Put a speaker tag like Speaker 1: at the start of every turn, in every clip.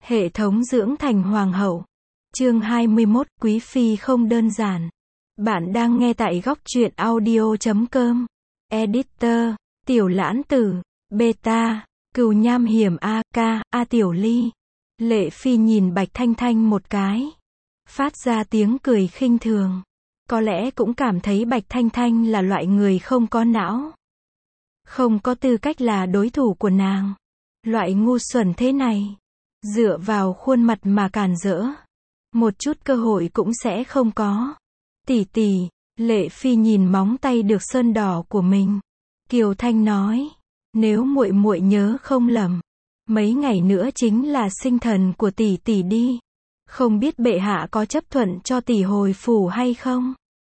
Speaker 1: Hệ thống dưỡng thành hoàng hậu. Chương 21, Quý phi không đơn giản. Bạn đang nghe tại góc truyện audio.com. Editor, Tiểu Lãng Tử, Beta, Cừu Nham Hiểm A Tiểu Ly. Lệ phi nhìn Bạch Thanh Thanh một cái, phát ra tiếng cười khinh thường. Có lẽ cũng cảm thấy Bạch Thanh Thanh là loại người không có não, không có tư cách là đối thủ của nàng. Loại ngu xuẩn thế này, dựa vào khuôn mặt mà cản rỡ, một chút cơ hội cũng sẽ không có. Tỷ tỷ, Lệ phi nhìn móng tay được sơn đỏ của mình, Kiều Thanh nói, nếu muội muội nhớ không lầm, mấy ngày nữa chính là sinh thần của tỷ tỷ đi. Không biết bệ hạ có chấp thuận cho tỷ hồi phủ hay không?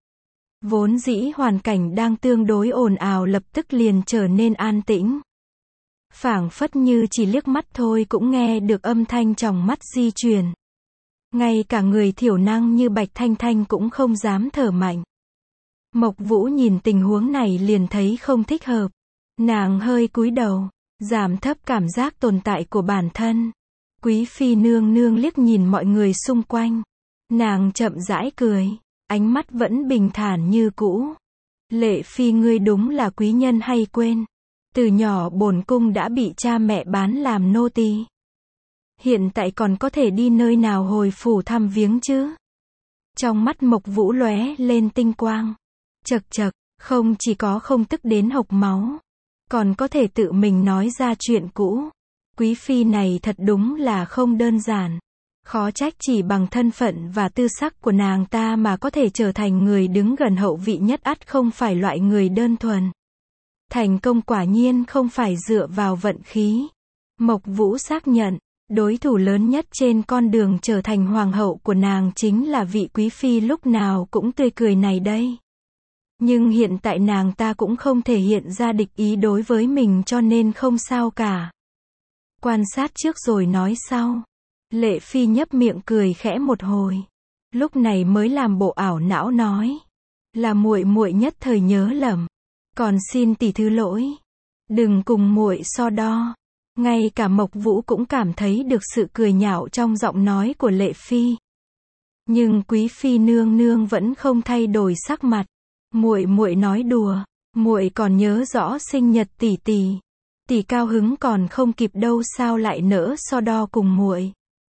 Speaker 1: Vốn dĩ hoàn cảnh đang tương đối ồn ào lập tức liền trở nên an tĩnh. Phảng phất như chỉ liếc mắt thôi cũng nghe được âm thanh trong mắt di chuyển. Ngay cả người thiểu năng như Bạch Thanh Thanh cũng không dám thở mạnh. Mộc Vũ nhìn tình huống này liền thấy không thích hợp. Nàng hơi cúi đầu, giảm thấp cảm giác tồn tại của bản thân. Quý phi nương nương liếc nhìn mọi người xung quanh. Nàng chậm rãi cười, ánh mắt vẫn bình thản như cũ. Lệ phi ngươi đúng là quý nhân hay quên. Từ nhỏ bổn cung đã bị cha mẹ bán làm nô tỳ. Hiện tại còn có thể đi nơi nào hồi phủ thăm viếng chứ? Trong mắt Mộc Vũ lóe lên tinh quang. Chậc chậc, không chỉ có không tức đến hộc máu, còn có thể tự mình nói ra chuyện cũ. Quý phi này thật đúng là không đơn giản. Khó trách chỉ bằng thân phận và tư sắc của nàng ta mà có thể trở thành người đứng gần hậu vị nhất, ắt không phải loại người đơn thuần. Thành công quả nhiên không phải dựa vào vận khí. Mộc Vũ xác nhận, đối thủ lớn nhất trên con đường trở thành hoàng hậu của nàng chính là vị quý phi lúc nào cũng tươi cười này đây. Nhưng hiện tại nàng ta cũng không thể hiện ra địch ý đối với mình cho nên không sao cả. Quan sát trước rồi nói sau. Lệ phi nhấp miệng cười khẽ một hồi. Lúc này mới làm bộ ảo não nói. Là muội muội nhất thời nhớ lầm. Còn xin tỷ thứ lỗi. Đừng cùng muội so đo. Ngay cả Mộc Vũ cũng cảm thấy được sự cười nhạo trong giọng nói của Lệ phi. Nhưng quý phi nương nương vẫn không thay đổi sắc mặt. Muội muội nói đùa, muội còn nhớ rõ sinh nhật tỷ tỷ. Tỷ cao hứng còn không kịp đâu, sao lại nỡ so đo cùng muội.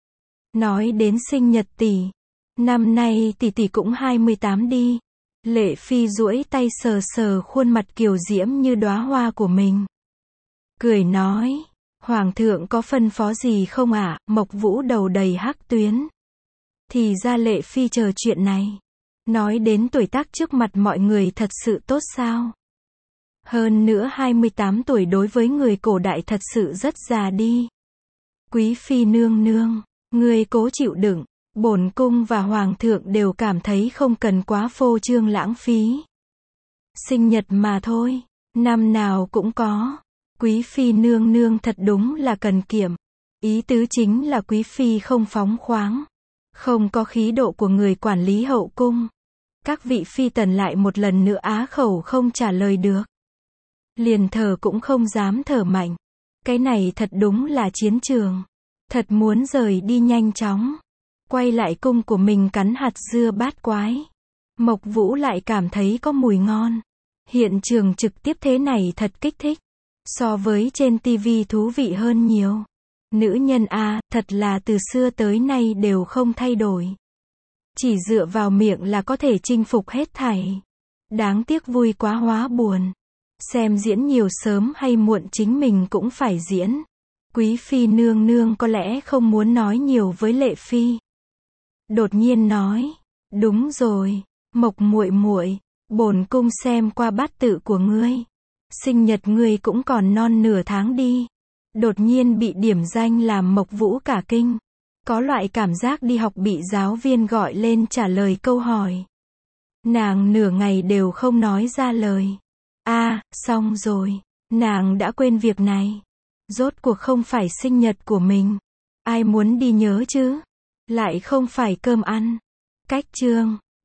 Speaker 1: Nói đến sinh nhật tỷ, năm nay tỷ tỷ cũng 28 đi. Lệ phi duỗi tay sờ sờ khuôn mặt kiều diễm như đóa hoa của mình. Cười nói, hoàng thượng có phân phó gì không ạ? Mộc Vũ đầu đầy hắc tuyến. Thì ra Lệ phi chờ chuyện này. Nói đến tuổi tác trước mặt mọi người thật sự tốt sao? Hơn nữa 28 tuổi đối với người cổ đại thật sự rất già đi. Quý phi nương nương, ngươi cố chịu đựng, bổn cung và hoàng thượng đều cảm thấy không cần quá phô trương lãng phí. Sinh nhật mà thôi, năm nào cũng có. Quý phi nương nương thật đúng là cần kiệm. Ý tứ chính là quý phi không phóng khoáng, không có khí độ của người quản lý hậu cung. Các vị phi tần lại một lần nữa á khẩu không trả lời được. Liền thở cũng không dám thở mạnh. Cái này thật đúng là chiến trường. Thật muốn rời đi nhanh chóng. Quay lại cung của mình cắn hạt dưa bát quái. Mộc Vũ lại cảm thấy có mùi ngon. Hiện trường trực tiếp thế này thật kích thích. So với trên tivi thú vị hơn nhiều. Nữ nhân thật là từ xưa tới nay đều không thay đổi. Chỉ dựa vào miệng là có thể chinh phục hết thảy. Đáng tiếc vui quá hóa buồn. Xem diễn nhiều sớm hay muộn chính mình cũng phải diễn. Quý phi nương nương có lẽ không muốn nói nhiều với Lệ phi. Đột nhiên nói, đúng rồi, Mộc muội muội, bổn cung xem qua bát tự của ngươi. Sinh nhật ngươi cũng còn non nửa tháng đi. Đột nhiên bị điểm danh làm Mộc Vũ cả kinh. Có loại cảm giác đi học bị giáo viên gọi lên trả lời câu hỏi. Nàng nửa ngày đều không nói ra lời. Xong rồi. Nàng đã quên việc này. Rốt cuộc không phải sinh nhật của mình. Ai muốn đi nhớ chứ? Lại không phải cơm ăn. Cách chương.